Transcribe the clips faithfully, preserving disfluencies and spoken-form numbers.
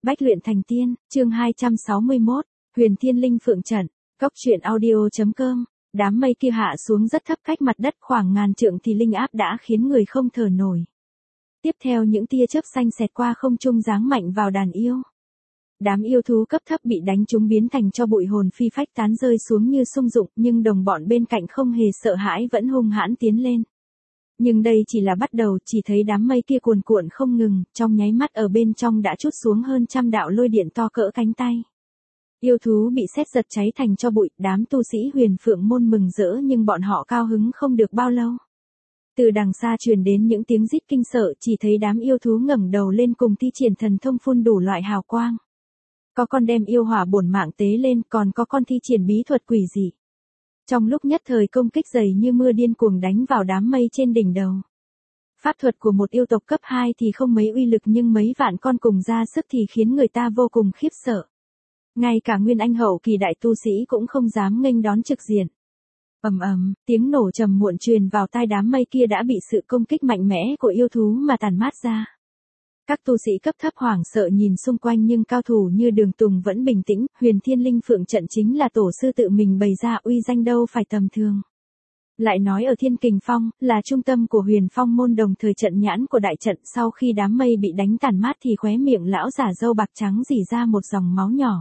Bách luyện thành tiên, chương hai trăm sáu mươi mốt, Huyền Thiên Linh Phượng Trận, Cốc truyện audio.com. Đám mây kia hạ xuống rất thấp cách mặt đất khoảng ngàn trượng thì linh áp đã khiến người không thở nổi. Tiếp theo những tia chớp xanh xẹt qua không trung giáng mạnh vào đàn yêu. Đám yêu thú cấp thấp bị đánh trúng biến thành cho bụi hồn phi phách tán rơi xuống như sung dụng, nhưng đồng bọn bên cạnh không hề sợ hãi vẫn hung hãn tiến lên. Nhưng đây chỉ là bắt đầu, chỉ thấy đám mây kia cuồn cuộn không ngừng, trong nháy mắt ở bên trong đã trút xuống hơn trăm đạo lôi điện to cỡ cánh tay. Yêu thú bị sét giật cháy thành cho bụi, đám tu sĩ Huyền Phượng môn mừng rỡ nhưng bọn họ cao hứng không được bao lâu. Từ đằng xa truyền đến những tiếng rít kinh sợ, chỉ thấy đám yêu thú ngẩng đầu lên cùng thi triển thần thông phun đủ loại hào quang. Có con đem yêu hỏa bổn mạng tế lên, còn có con thi triển bí thuật quỷ dị. Trong lúc nhất thời công kích dày như mưa điên cuồng đánh vào đám mây trên đỉnh đầu. Pháp thuật của một yêu tộc cấp hai thì không mấy uy lực nhưng mấy vạn con cùng ra sức thì khiến người ta vô cùng khiếp sợ. Ngay cả Nguyên Anh hậu kỳ đại tu sĩ cũng không dám nghênh đón trực diện. Ầm ầm, tiếng nổ trầm muộn truyền vào tai đám mây kia đã bị sự công kích mạnh mẽ của yêu thú mà tàn mát ra. Các tu sĩ cấp thấp hoảng sợ nhìn xung quanh nhưng cao thủ như Đường Tùng vẫn bình tĩnh, Huyền Thiên Linh Phượng Trận chính là tổ sư tự mình bày ra, uy danh đâu phải tầm thường. Lại nói ở Thiên Kình Phong, là trung tâm của Huyền Phong môn, đồng thời trận nhãn của đại trận, sau khi đám mây bị đánh tàn mát thì khóe miệng lão giả râu bạc trắng rỉ ra một dòng máu nhỏ.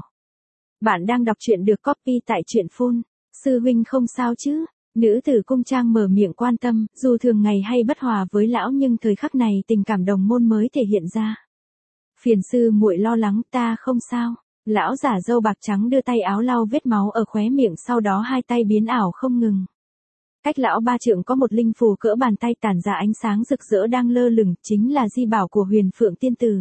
Bạn đang đọc truyện được copy tại truyện phun, sư huynh không sao chứ? Nữ tử cung trang mở miệng quan tâm, dù thường ngày hay bất hòa với lão nhưng thời khắc này tình cảm đồng môn mới thể hiện ra. Phiền sư muội lo lắng, ta không sao. Lão giả râu bạc trắng đưa tay áo lau vết máu ở khóe miệng, sau đó hai tay biến ảo không ngừng. Cách lão ba trượng có một linh phù cỡ bàn tay tản ra ánh sáng rực rỡ đang lơ lửng, chính là di bảo của Huyền Phượng tiên tử.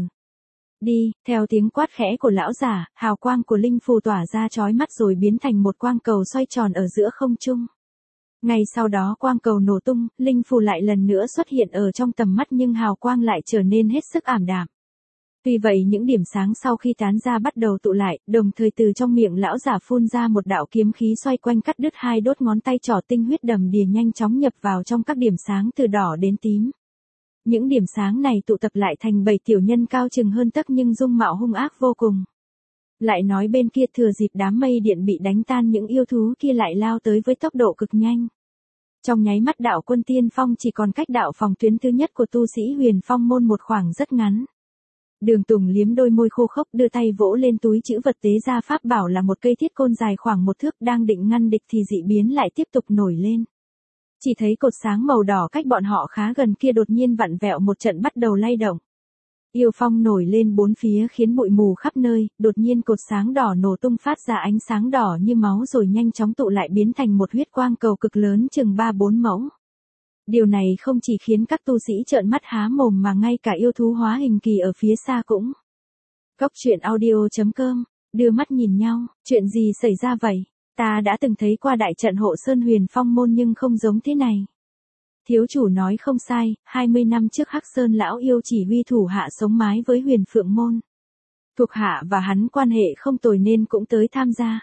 Đi, theo tiếng quát khẽ của lão giả, hào quang của linh phù tỏa ra chói mắt rồi biến thành một quang cầu xoay tròn ở giữa không trung. Ngay sau đó quang cầu nổ tung, linh phù lại lần nữa xuất hiện ở trong tầm mắt nhưng hào quang lại trở nên hết sức ảm đạm. Tuy vậy những điểm sáng sau khi tán ra bắt đầu tụ lại, đồng thời từ trong miệng lão giả phun ra một đạo kiếm khí xoay quanh cắt đứt hai đốt ngón tay trỏ, tinh huyết đầm đìa nhanh chóng nhập vào trong các điểm sáng từ đỏ đến tím. Những điểm sáng này tụ tập lại thành bảy tiểu nhân cao chừng hơn tấc nhưng dung mạo hung ác vô cùng. Lại nói bên kia thừa dịp đám mây điện bị đánh tan, những yêu thú kia lại lao tới với tốc độ cực nhanh. Trong nháy mắt đạo quân tiên phong chỉ còn cách đạo phòng tuyến thứ nhất của tu sĩ Huyền Phong môn một khoảng rất ngắn. Đường Tùng liếm đôi môi khô khốc, đưa tay vỗ lên túi chữ vật tế ra pháp bảo là một cây thiết côn dài khoảng một thước, đang định ngăn địch thì dị biến lại tiếp tục nổi lên. Chỉ thấy cột sáng màu đỏ cách bọn họ khá gần kia đột nhiên vặn vẹo một trận bắt đầu lay động. Yêu phong nổi lên bốn phía khiến bụi mù khắp nơi, đột nhiên cột sáng đỏ nổ tung phát ra ánh sáng đỏ như máu rồi nhanh chóng tụ lại biến thành một huyết quang cầu cực lớn chừng ba bốn mẫu. Điều này không chỉ khiến các tu sĩ trợn mắt há mồm mà ngay cả yêu thú hóa hình kỳ ở phía xa cũng. Cốc truyện audio.com, đưa mắt nhìn nhau, chuyện gì xảy ra vậy? Ta đã từng thấy qua đại trận hộ sơn Huyền Phong môn nhưng không giống thế này. Thiếu chủ nói không sai, hai mươi năm trước Hắc Sơn lão yêu chỉ huy thủ hạ sống mái với Huyền Phượng môn. Thuộc hạ và hắn quan hệ không tồi nên cũng tới tham gia.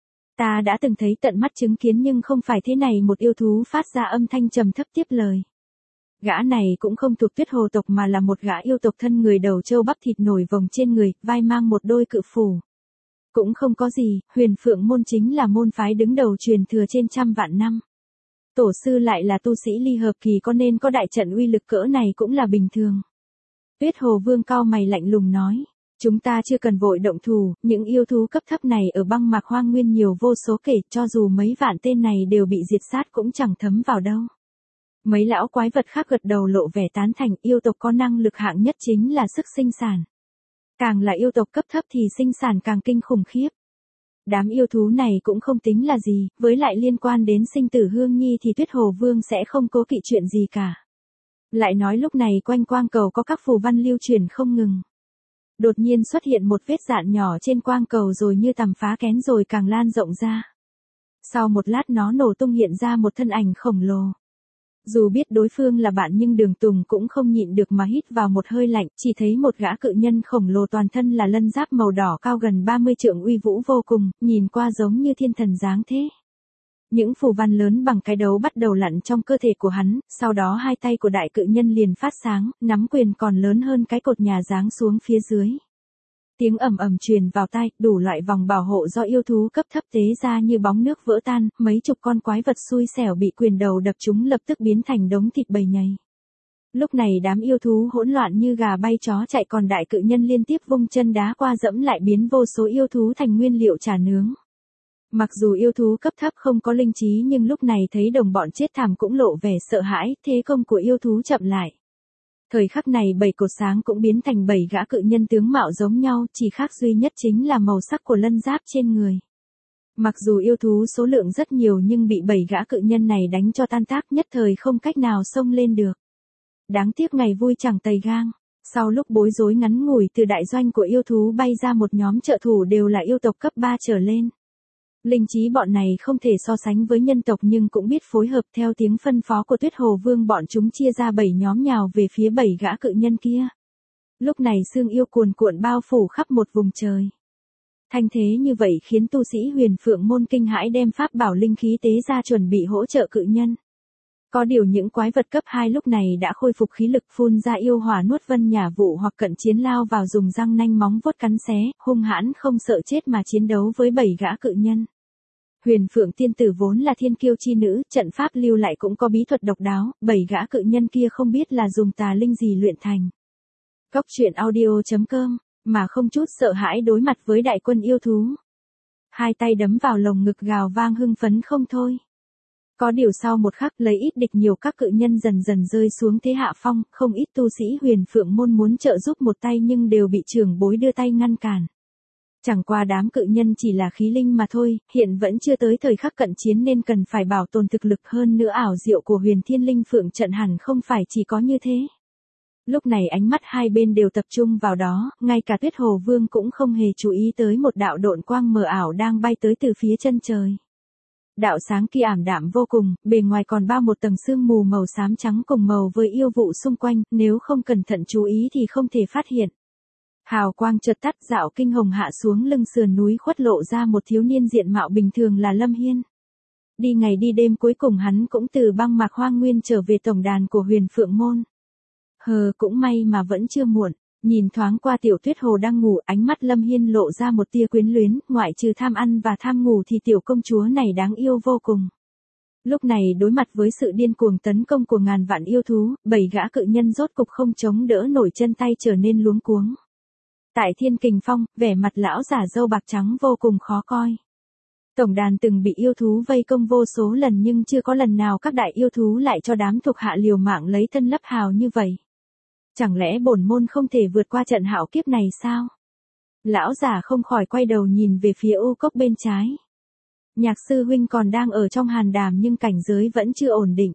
Ta đã từng thấy tận mắt chứng kiến nhưng không phải thế này, một yêu thú phát ra âm thanh trầm thấp tiếp lời. Gã này cũng không thuộc Tuyết Hồ tộc mà là một gã yêu tộc thân người, đầu trâu bắp thịt nổi vòng trên người, vai mang một đôi cự phủ. Cũng không có gì, Huyền Phượng môn chính là môn phái đứng đầu truyền thừa trên trăm vạn năm. Tổ sư lại là tu sĩ ly hợp kỳ, có nên có đại trận uy lực cỡ này cũng là bình thường. Tuyết Hồ Vương cau mày lạnh lùng nói, chúng ta chưa cần vội động thủ, những yêu thú cấp thấp này ở băng mạc hoang nguyên nhiều vô số kể, cho dù mấy vạn tên này đều bị diệt sát cũng chẳng thấm vào đâu. Mấy lão quái vật khác gật đầu lộ vẻ tán thành, yêu tộc có năng lực hạng nhất chính là sức sinh sản. Càng là yêu tộc cấp thấp thì sinh sản càng kinh khủng khiếp. Đám yêu thú này cũng không tính là gì, với lại liên quan đến sinh tử Hương Nhi thì Tuyết Hồ Vương sẽ không cố kỵ chuyện gì cả. Lại nói lúc này quanh quang cầu có các phù văn lưu truyền không ngừng. Đột nhiên xuất hiện một vết dạn nhỏ trên quang cầu rồi như tầm phá kén rồi càng lan rộng ra. Sau một lát nó nổ tung hiện ra một thân ảnh khổng lồ. Dù biết đối phương là bạn nhưng Đường Tùng cũng không nhịn được mà hít vào một hơi lạnh, chỉ thấy một gã cự nhân khổng lồ toàn thân là lân giáp màu đỏ cao gần ba mươi trượng, uy vũ vô cùng, nhìn qua giống như thiên thần dáng thế. Những phù văn lớn bằng cái đấu bắt đầu lặn trong cơ thể của hắn, sau đó hai tay của đại cự nhân liền phát sáng, nắm quyền còn lớn hơn cái cột nhà giáng xuống phía dưới. Tiếng ầm ầm truyền vào tai, đủ loại vòng bảo hộ do yêu thú cấp thấp tế ra như bóng nước vỡ tan, mấy chục con quái vật xui xẻo bị quyền đầu đập chúng lập tức biến thành đống thịt bầy nhầy. Lúc này đám yêu thú hỗn loạn như gà bay chó chạy, còn đại cự nhân liên tiếp vung chân đá qua dẫm lại biến vô số yêu thú thành nguyên liệu chả nướng. Mặc dù yêu thú cấp thấp không có linh trí nhưng lúc này thấy đồng bọn chết thảm cũng lộ vẻ sợ hãi, thế công của yêu thú chậm lại. Thời khắc này bảy cột sáng cũng biến thành bảy gã cự nhân tướng mạo giống nhau, chỉ khác duy nhất chính là màu sắc của lân giáp trên người. Mặc dù yêu thú số lượng rất nhiều nhưng bị bảy gã cự nhân này đánh cho tan tác, nhất thời không cách nào xông lên được. Đáng tiếc ngày vui chẳng tày gang. Sau lúc bối rối ngắn ngủi, từ đại doanh của yêu thú bay ra một nhóm trợ thủ đều là yêu tộc cấp ba trở lên. Linh trí bọn này không thể so sánh với nhân tộc nhưng cũng biết phối hợp, theo tiếng phân phó của Tuyết Hồ Vương bọn chúng chia ra bảy nhóm nhào về phía bảy gã cự nhân kia. Lúc này xương yêu cuồn cuộn bao phủ khắp một vùng trời. Thanh thế như vậy khiến tu sĩ Huyền Phượng môn kinh hãi, đem pháp bảo linh khí tế ra chuẩn bị hỗ trợ cự nhân. Có điều những quái vật cấp hai lúc này đã khôi phục khí lực, phun ra yêu hỏa nuốt vân nhả vụ hoặc cận chiến lao vào dùng răng nanh móng vuốt cắn xé, hung hãn không sợ chết mà chiến đấu với bảy gã cự nhân. Huyền Phượng tiên tử vốn là thiên kiêu chi nữ, trận pháp lưu lại cũng có bí thuật độc đáo, bảy gã cự nhân kia không biết là dùng tà linh gì luyện thành. Cốc truyện audio chấm com, mà không chút sợ hãi đối mặt với đại quân yêu thú. Hai tay đấm vào lồng ngực gào vang hưng phấn không thôi. Có điều sau một khắc lấy ít địch nhiều, các cự nhân dần dần rơi xuống thế hạ phong, không ít tu sĩ Huyền Phượng môn muốn trợ giúp một tay nhưng đều bị trưởng bối đưa tay ngăn cản. Chẳng qua đám cự nhân chỉ là khí linh mà thôi, hiện vẫn chưa tới thời khắc cận chiến nên cần phải bảo tồn thực lực, hơn nữa ảo diệu của Huyền Thiên Linh Phượng trận hẳn không phải chỉ có như thế. Lúc này ánh mắt hai bên đều tập trung vào đó, ngay cả Tuyết Hồ Vương cũng không hề chú ý tới một đạo độn quang mờ ảo đang bay tới từ phía chân trời. Đạo sáng kia ảm đạm vô cùng, bề ngoài còn bao một tầng sương mù màu xám trắng cùng màu với yêu vụ xung quanh, nếu không cẩn thận chú ý thì không thể phát hiện. Hào quang chợt tắt, dạo kinh hồng hạ xuống lưng sườn núi khuất lộ ra một thiếu niên diện mạo bình thường là Lâm Hiên. Đi ngày đi đêm cuối cùng hắn cũng từ băng mạc hoang nguyên trở về tổng đàn của Huyền Phượng môn. Hờ, cũng may mà vẫn chưa muộn. Nhìn thoáng qua Tiểu Tuyết Hồ đang ngủ, ánh mắt Lâm Hiên lộ ra một tia quyến luyến, ngoại trừ tham ăn và tham ngủ thì tiểu công chúa này đáng yêu vô cùng. Lúc này đối mặt với sự điên cuồng tấn công của ngàn vạn yêu thú, bảy gã cự nhân rốt cục không chống đỡ nổi, chân tay trở nên luống cuống. Tại Thiên Kình Phong, vẻ mặt lão giả râu bạc trắng vô cùng khó coi. Tổng đàn từng bị yêu thú vây công vô số lần nhưng chưa có lần nào các đại yêu thú lại cho đám thuộc hạ liều mạng lấy thân lấp hào như vậy. Chẳng lẽ bổn môn không thể vượt qua trận hạo kiếp này sao? Lão giả không khỏi quay đầu nhìn về phía ô cốc bên trái. Nhạc sư huynh còn đang ở trong hàn đàm nhưng cảnh giới vẫn chưa ổn định.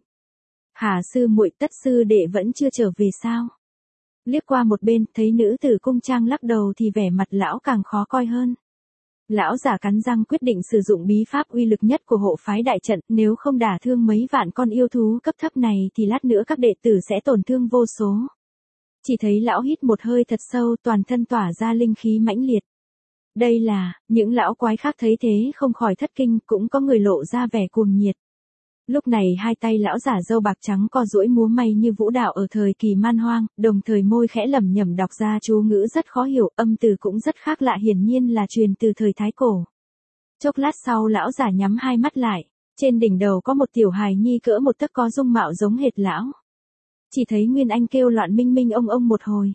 Hà sư muội, Tất sư đệ vẫn chưa trở về sao? Liếc qua một bên, thấy nữ tử cung trang lắc đầu thì vẻ mặt lão càng khó coi hơn. Lão giả cắn răng quyết định sử dụng bí pháp uy lực nhất của hộ phái đại trận, nếu không đả thương mấy vạn con yêu thú cấp thấp này thì lát nữa các đệ tử sẽ tổn thương vô số. Chỉ thấy lão hít một hơi thật sâu, toàn thân tỏa ra linh khí mãnh liệt. Đây là, những lão quái khác thấy thế không khỏi thất kinh, cũng có người lộ ra vẻ cuồng nhiệt. Lúc này hai tay lão giả râu bạc trắng co duỗi múa may như vũ đạo ở thời kỳ man hoang, đồng thời môi khẽ lẩm nhẩm đọc ra chú ngữ rất khó hiểu, âm từ cũng rất khác lạ, hiển nhiên là truyền từ thời Thái Cổ. Chốc lát sau lão giả nhắm hai mắt lại, trên đỉnh đầu có một tiểu hài nhi cỡ một tấc có dung mạo giống hệt lão. Chỉ thấy Nguyên Anh kêu loạn minh minh ông ông một hồi.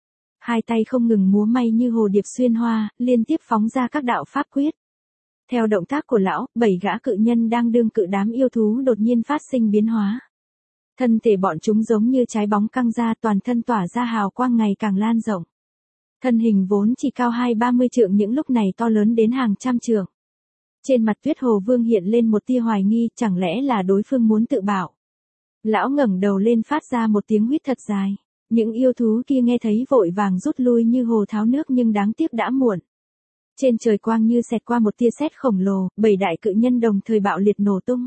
Hai tay không ngừng múa may như hồ điệp xuyên hoa, liên tiếp phóng ra các đạo pháp quyết. Theo động tác của lão, bảy gã cự nhân đang đương cự đám yêu thú đột nhiên phát sinh biến hóa. Thân thể bọn chúng giống như trái bóng căng ra, toàn thân tỏa ra hào quang ngày càng lan rộng. Thân hình vốn chỉ cao hai ba mươi trượng những lúc này to lớn đến hàng trăm trượng. Trên mặt Tuyết Hồ Vương hiện lên một tia hoài nghi, chẳng lẽ là đối phương muốn tự bảo. Lão ngẩng đầu lên phát ra một tiếng huýt thật dài. Những yêu thú kia nghe thấy vội vàng rút lui như hồ tháo nước nhưng đáng tiếc đã muộn. Trên trời quang như xẹt qua một tia sét khổng lồ, bảy đại cự nhân đồng thời bạo liệt nổ tung.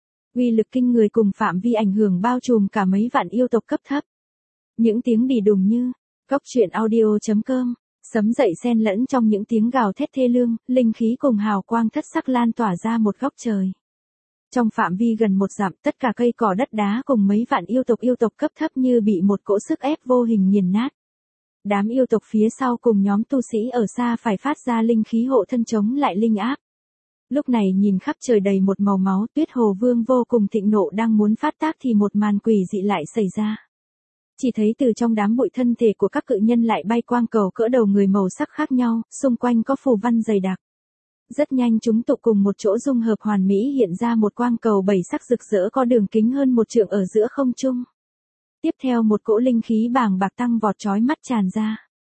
Uy lực kinh người cùng phạm vi ảnh hưởng bao trùm cả mấy vạn yêu tộc cấp thấp. Những tiếng đì đùng như, cốc truyện audio chấm com, sấm dậy xen lẫn trong những tiếng gào thét thê lương, linh khí cùng hào quang thất sắc lan tỏa ra một góc trời. Trong phạm vi gần một dặm, tất cả cây cỏ đất đá cùng mấy vạn yêu tộc yêu tộc cấp thấp như bị một cỗ sức ép vô hình nghiền nát. Đám yêu tộc phía sau cùng nhóm tu sĩ ở xa phải phát ra linh khí hộ thân chống lại linh áp. Lúc này nhìn khắp trời đầy một màu máu, Tuyết Hồ Vương vô cùng thịnh nộ đang muốn phát tác thì một màn quỷ dị lại xảy ra. Chỉ thấy từ trong đám bụi thân thể của các cự nhân lại bay quang cầu cỡ đầu người màu sắc khác nhau, xung quanh có phù văn dày đặc. Rất nhanh chúng tụ cùng một chỗ dung hợp hoàn mỹ hiện ra một quang cầu bảy sắc rực rỡ có đường kính hơn một trượng ở giữa không trung. Tiếp theo một cỗ linh khí bàng bạc tăng vọt chói mắt tràn ra.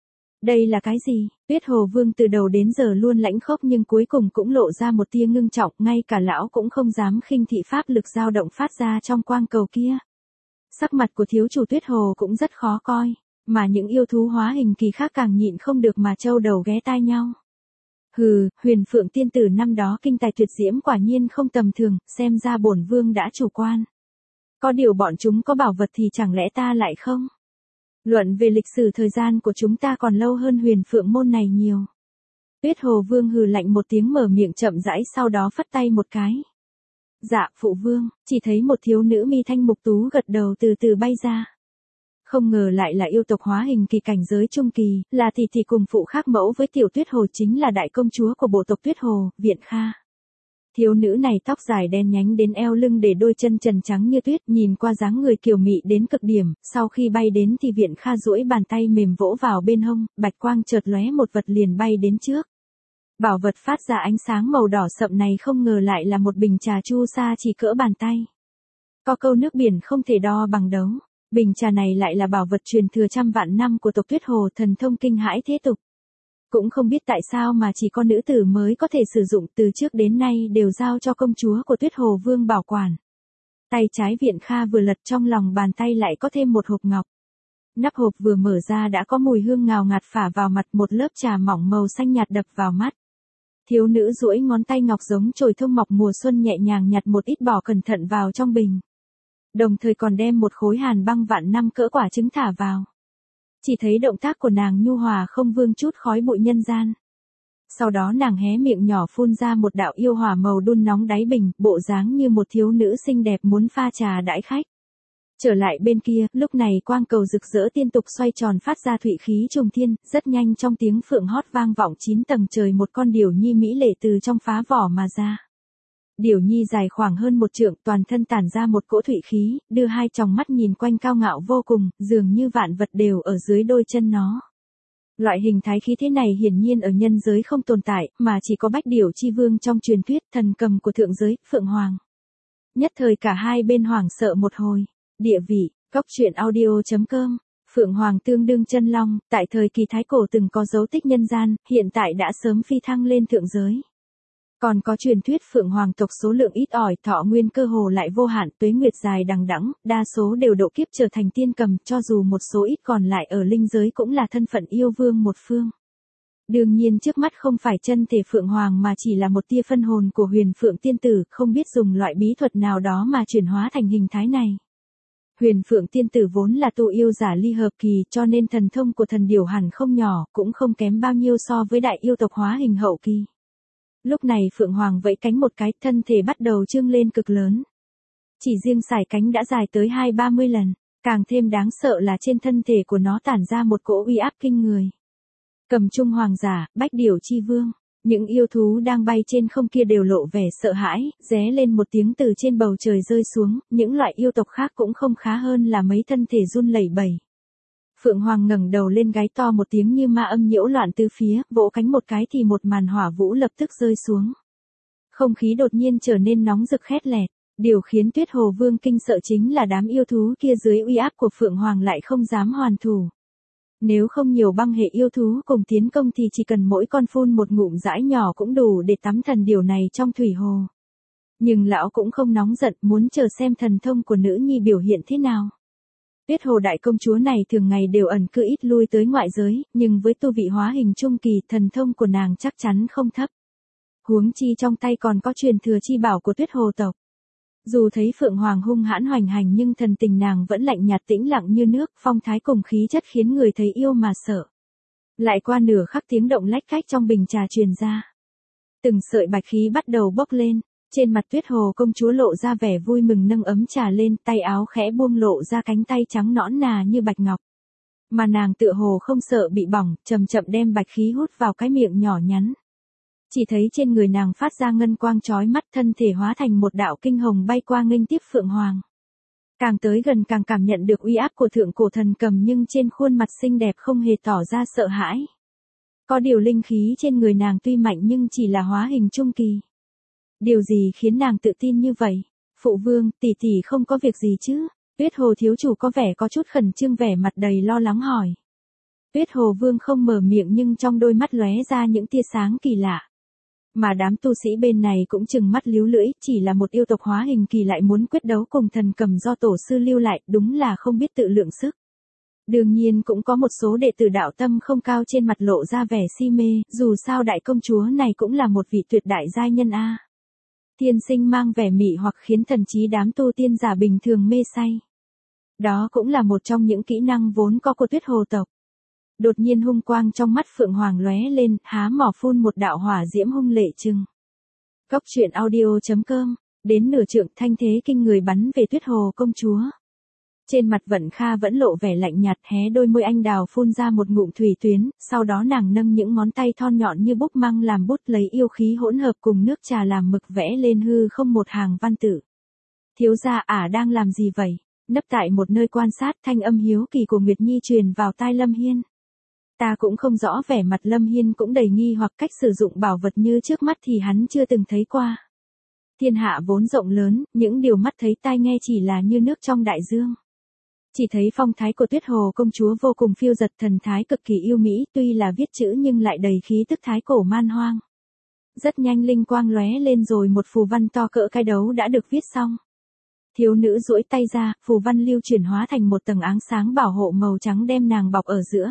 Đây là cái gì? Tuyết Hồ Vương từ đầu đến giờ luôn lãnh khốc nhưng cuối cùng cũng lộ ra một tia ngưng trọng, ngay cả lão cũng không dám khinh thị pháp lực dao động phát ra trong quang cầu kia. Sắc mặt của thiếu chủ Tuyết Hồ cũng rất khó coi, mà những yêu thú hóa hình kỳ khác càng nhịn không được mà trâu đầu ghé tai nhau. Hừ, Huyền Phượng tiên tử năm đó kinh tài tuyệt diễm quả nhiên không tầm thường, xem ra bổn vương đã chủ quan. Có điều bọn chúng có bảo vật thì chẳng lẽ ta lại không? Luận về lịch sử thời gian của chúng ta còn lâu hơn Huyền Phượng môn này nhiều. Tuyết Hồ Vương hừ lạnh một tiếng mở miệng chậm rãi sau đó phất tay một cái. Dạ, phụ vương, chỉ thấy một thiếu nữ mi thanh mục tú gật đầu từ từ bay ra. Không ngờ lại là yêu tộc hóa hình kỳ cảnh giới trung kỳ, là tỷ tỷ cùng phụ khác mẫu với tiểu Tuyết Hồ chính là đại công chúa của bộ tộc Tuyết Hồ, Viện Kha. Thiếu nữ này tóc dài đen nhánh đến eo lưng để đôi chân trần trắng như tuyết, nhìn qua dáng người kiều mị đến cực điểm, sau khi bay đến thì Viện Kha duỗi bàn tay mềm vỗ vào bên hông, bạch quang chợt lóe một vật liền bay đến trước. Bảo vật phát ra ánh sáng màu đỏ sậm này không ngờ lại là một bình trà chu sa chỉ cỡ bàn tay. Có câu nước biển không thể đo bằng đấu, bình trà này lại là bảo vật truyền thừa trăm vạn năm của tộc Tuyết Hồ, thần thông kinh hãi thế tục. Cũng không biết tại sao mà chỉ có nữ tử mới có thể sử dụng, từ trước đến nay đều giao cho công chúa của Tuyết Hồ Vương bảo quản. Tay trái Viện Kha vừa lật trong lòng bàn tay lại có thêm một hộp ngọc. Nắp hộp vừa mở ra đã có mùi hương ngào ngạt phả vào mặt, một lớp trà mỏng màu xanh nhạt đập vào mắt. Thiếu nữ duỗi ngón tay ngọc giống chồi thông mọc mùa xuân nhẹ nhàng nhặt một ít bỏ cẩn thận vào trong bình. Đồng thời còn đem một khối hàn băng vạn năm cỡ quả trứng thả vào. Chỉ thấy động tác của nàng nhu hòa không vương chút khói bụi nhân gian. Sau đó nàng hé miệng nhỏ phun ra một đạo yêu hỏa màu đun nóng đáy bình, bộ dáng như một thiếu nữ xinh đẹp muốn pha trà đãi khách. Trở lại bên kia, lúc này quang cầu rực rỡ liên tục xoay tròn phát ra thụy khí trùng thiên, rất nhanh trong tiếng phượng hót vang vọng chín tầng trời một con điểu nhi mỹ lệ từ trong phá vỏ mà ra. Điểu nhi dài khoảng hơn một trượng, toàn thân tản ra một cỗ thụy khí, đưa hai tròng mắt nhìn quanh cao ngạo vô cùng, dường như vạn vật đều ở dưới đôi chân nó. Loại hình thái khí thế này hiển nhiên ở nhân giới không tồn tại, mà chỉ có Bách Điểu Chi Vương trong truyền thuyết, thần cầm của thượng giới, Phượng Hoàng. Nhất thời cả hai bên hoảng sợ một hồi. Địa vị, cóc truyện audio chấm com. Phượng Hoàng tương đương chân long, tại thời kỳ thái cổ từng có dấu tích nhân gian, hiện tại đã sớm phi thăng lên thượng giới. Còn có truyền thuyết Phượng Hoàng tộc số lượng ít ỏi, thọ nguyên cơ hồ lại vô hạn, tuế nguyệt dài đằng đẵng, đa số đều độ kiếp trở thành tiên cầm, cho dù một số ít còn lại ở linh giới cũng là thân phận yêu vương một phương. Đương nhiên trước mắt không phải chân thể Phượng Hoàng mà chỉ là một tia phân hồn của Huyền Phượng tiên tử, không biết dùng loại bí thuật nào đó mà chuyển hóa thành hình thái này. Huyền Phượng tiên tử vốn là tu yêu giả ly hợp kỳ, cho nên thần thông của thần điểu hẳn không nhỏ, cũng không kém bao nhiêu so với đại yêu tộc hóa hình hậu kỳ. Lúc này Phượng Hoàng vẫy cánh một cái, thân thể bắt đầu trương lên cực lớn. Chỉ riêng sải cánh đã dài tới hai ba mươi lần, càng thêm đáng sợ là trên thân thể của nó tản ra một cỗ uy áp kinh người. Cầm trung hoàng giả, Bách Điểu Chi Vương, những yêu thú đang bay trên không kia đều lộ vẻ sợ hãi, ré lên một tiếng từ trên bầu trời rơi xuống, những loại yêu tộc khác cũng không khá hơn là mấy thân thể run lẩy bẩy. Phượng Hoàng ngẩng đầu lên gáy to một tiếng như ma âm nhiễu loạn tứ phía, vỗ cánh một cái thì một màn hỏa vũ lập tức rơi xuống. Không khí đột nhiên trở nên nóng rực khét lẹt, điều khiến Tuyết Hồ Vương kinh sợ chính là đám yêu thú kia dưới uy áp của Phượng Hoàng lại không dám hoàn thủ. Nếu không nhiều băng hệ yêu thú cùng tiến công thì chỉ cần mỗi con phun một ngụm dãi nhỏ cũng đủ để tắm thần điều này trong thủy hồ. Nhưng lão cũng không nóng giận, muốn chờ xem thần thông của nữ nhi biểu hiện thế nào. Tuyết Hồ đại công chúa này thường ngày đều ẩn cư ít lui tới ngoại giới, nhưng với tu vị hóa hình trung kỳ, thần thông của nàng chắc chắn không thấp. Huống chi trong tay còn có truyền thừa chi bảo của Tuyết Hồ tộc. Dù thấy Phượng Hoàng hung hãn hoành hành nhưng thần tình nàng vẫn lạnh nhạt tĩnh lặng như nước, phong thái cùng khí chất khiến người thấy yêu mà sợ. Lại qua nửa khắc tiếng động lách cách trong bình trà truyền ra. Từng sợi bạch khí bắt đầu bốc lên, trên mặt Tuyết Hồ công chúa lộ ra vẻ vui mừng nâng ấm trà lên, tay áo khẽ buông lộ ra cánh tay trắng nõn nà như bạch ngọc. Mà nàng tựa hồ không sợ bị bỏng, chậm chậm đem bạch khí hút vào cái miệng nhỏ nhắn. Chỉ thấy trên người nàng phát ra ngân quang chói mắt, thân thể hóa thành một đạo kinh hồng bay qua nghênh tiếp Phượng Hoàng. Càng tới gần càng cảm nhận được uy áp của thượng cổ thần cầm, nhưng trên khuôn mặt xinh đẹp không hề tỏ ra sợ hãi. Có điều linh khí trên người nàng tuy mạnh nhưng chỉ là hóa hình trung kỳ. Điều gì khiến nàng tự tin như vậy? Phụ vương, tỷ tỷ không có việc gì chứ? Tuyết Hồ thiếu chủ có vẻ có chút khẩn trương, vẻ mặt đầy lo lắng hỏi. Tuyết Hồ vương không mở miệng nhưng trong đôi mắt lóe ra những tia sáng kỳ lạ. Mà đám tu sĩ bên này cũng trừng mắt líu lưỡi, chỉ là một yêu tộc hóa hình kỳ lại muốn quyết đấu cùng thần cầm do tổ sư lưu lại, đúng là không biết tự lượng sức. Đương nhiên cũng có một số đệ tử đạo tâm không cao trên mặt lộ ra vẻ si mê, dù sao đại công chúa này cũng là một vị tuyệt đại giai nhân a. Tiên sinh mang vẻ mị hoặc khiến thần trí đám tu tiên giả bình thường mê say. Đó cũng là một trong những kỹ năng vốn có của Tuyết Hồ tộc. Đột nhiên hung quang trong mắt Phượng Hoàng lóe lên, há mỏ phun một đạo hỏa diễm hung lệ trừng. Cốc truyện audio chấm com, đến nửa trượng thanh thế kinh người bắn về Tuyết Hồ công chúa. Trên mặt Vận Kha vẫn lộ vẻ lạnh nhạt, hé đôi môi anh đào phun ra một ngụm thủy tuyến, sau đó nàng nâng những ngón tay thon nhọn như bút măng làm bút, lấy yêu khí hỗn hợp cùng nước trà làm mực vẽ lên hư không một hàng văn tự. Thiếu gia ả đang làm gì vậy? Nấp tại một nơi quan sát, thanh âm hiếu kỳ của Nguyệt Nhi truyền vào tai Lâm Hiên. Ta cũng không rõ, vẻ mặt Lâm Hiên cũng đầy nghi hoặc, cách sử dụng bảo vật như trước mắt thì hắn chưa từng thấy qua. Thiên hạ vốn rộng lớn, những điều mắt thấy tai nghe chỉ là như nước trong đại dương. Chỉ thấy phong thái của Tuyết Hồ công chúa vô cùng phiêu dật, thần thái cực kỳ yêu mỹ, tuy là viết chữ nhưng lại đầy khí tức thái cổ man hoang. Rất nhanh linh quang lóe lên rồi một phù văn to cỡ cái đấu đã được viết xong. Thiếu nữ duỗi tay ra, phù văn lưu chuyển hóa thành một tầng áng sáng bảo hộ màu trắng đem nàng bọc ở giữa.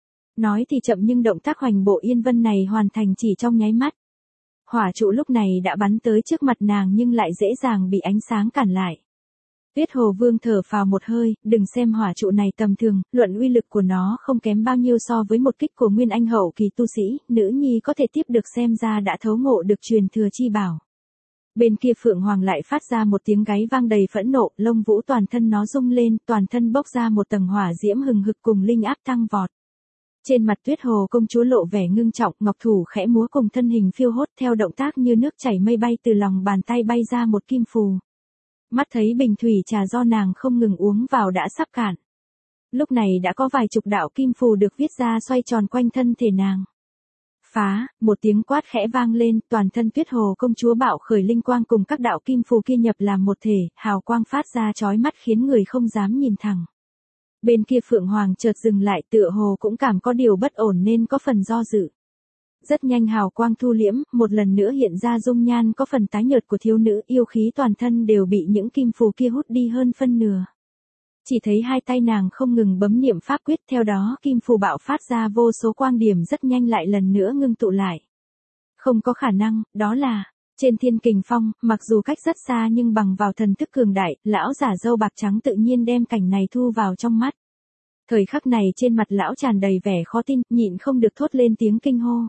Nói thì chậm nhưng động tác hoành bộ yên vân này hoàn thành chỉ trong nháy mắt. Hỏa trụ lúc này đã bắn tới trước mặt nàng nhưng lại dễ dàng bị ánh sáng cản lại. Tuyết Hồ vương thở phào một hơi, đừng xem hỏa trụ này tầm thường, luận uy lực của nó không kém bao nhiêu so với một kích của nguyên anh hậu kỳ tu sĩ, nữ nhi có thể tiếp được xem ra đã thấu ngộ được truyền thừa chi bảo. Bên kia Phượng Hoàng lại phát ra một tiếng gáy vang đầy phẫn nộ, lông vũ toàn thân nó rung lên, toàn thân bốc ra một tầng hỏa diễm hừng hực cùng linh áp tăng vọt. Trên mặt Tuyết Hồ công chúa lộ vẻ ngưng trọng, ngọc thủ khẽ múa cùng thân hình phiêu hốt theo động tác như nước chảy mây bay, từ lòng bàn tay bay ra một kim phù. Mắt thấy bình thủy trà do nàng không ngừng uống vào đã sắp cạn. Lúc này đã có vài chục đạo kim phù được viết ra xoay tròn quanh thân thể nàng. Phá, một tiếng quát khẽ vang lên, toàn thân Tuyết Hồ công chúa bạo khởi linh quang cùng các đạo kim phù kia nhập làm một thể, hào quang phát ra chói mắt khiến người không dám nhìn thẳng. Bên kia Phượng Hoàng chợt dừng lại, tựa hồ cũng cảm có điều bất ổn nên có phần do dự. Rất nhanh hào quang thu liễm, một lần nữa hiện ra dung nhan có phần tái nhợt của thiếu nữ, yêu khí toàn thân đều bị những kim phù kia hút đi hơn phân nửa. Chỉ thấy hai tay nàng không ngừng bấm niệm pháp quyết, theo đó kim phù bạo phát ra vô số quang điểm rất nhanh lại lần nữa ngưng tụ lại. Không có khả năng, đó là, trên Thiên Kình Phong, mặc dù cách rất xa nhưng bằng vào thần thức cường đại, lão giả râu bạc trắng tự nhiên đem cảnh này thu vào trong mắt. Thời khắc này trên mặt lão tràn đầy vẻ khó tin, nhịn không được thốt lên tiếng kinh hô.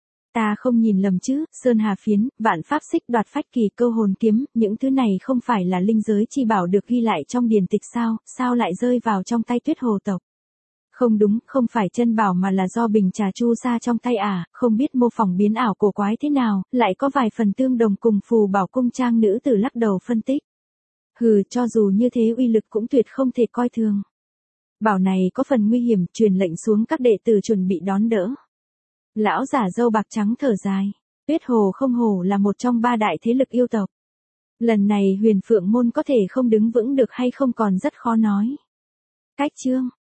Ta không nhìn lầm chứ, Sơn Hà Phiến, Vạn Pháp Xích, Đoạt Phách Kỳ, Câu Hồn Kiếm, những thứ này không phải là linh giới chi bảo được ghi lại trong điển tịch sao, sao lại rơi vào trong tay Tuyết Hồ tộc? Không đúng, không phải chân bảo mà là do bình trà chu sa trong tay à, không biết mô phỏng biến ảo cổ quái thế nào, lại có vài phần tương đồng cùng phù bảo cung trang nữ tử lắc đầu phân tích. Hừ, cho dù như thế uy lực cũng tuyệt không thể coi thường. Bảo này có phần nguy hiểm, truyền lệnh xuống các đệ tử chuẩn bị đón đỡ. Lão giả râu bạc trắng thở dài, Tuyết Hồ không hổ là một trong ba đại thế lực yêu tộc. Lần này Huyền Phượng môn có thể không đứng vững được hay không còn rất khó nói. Cách chương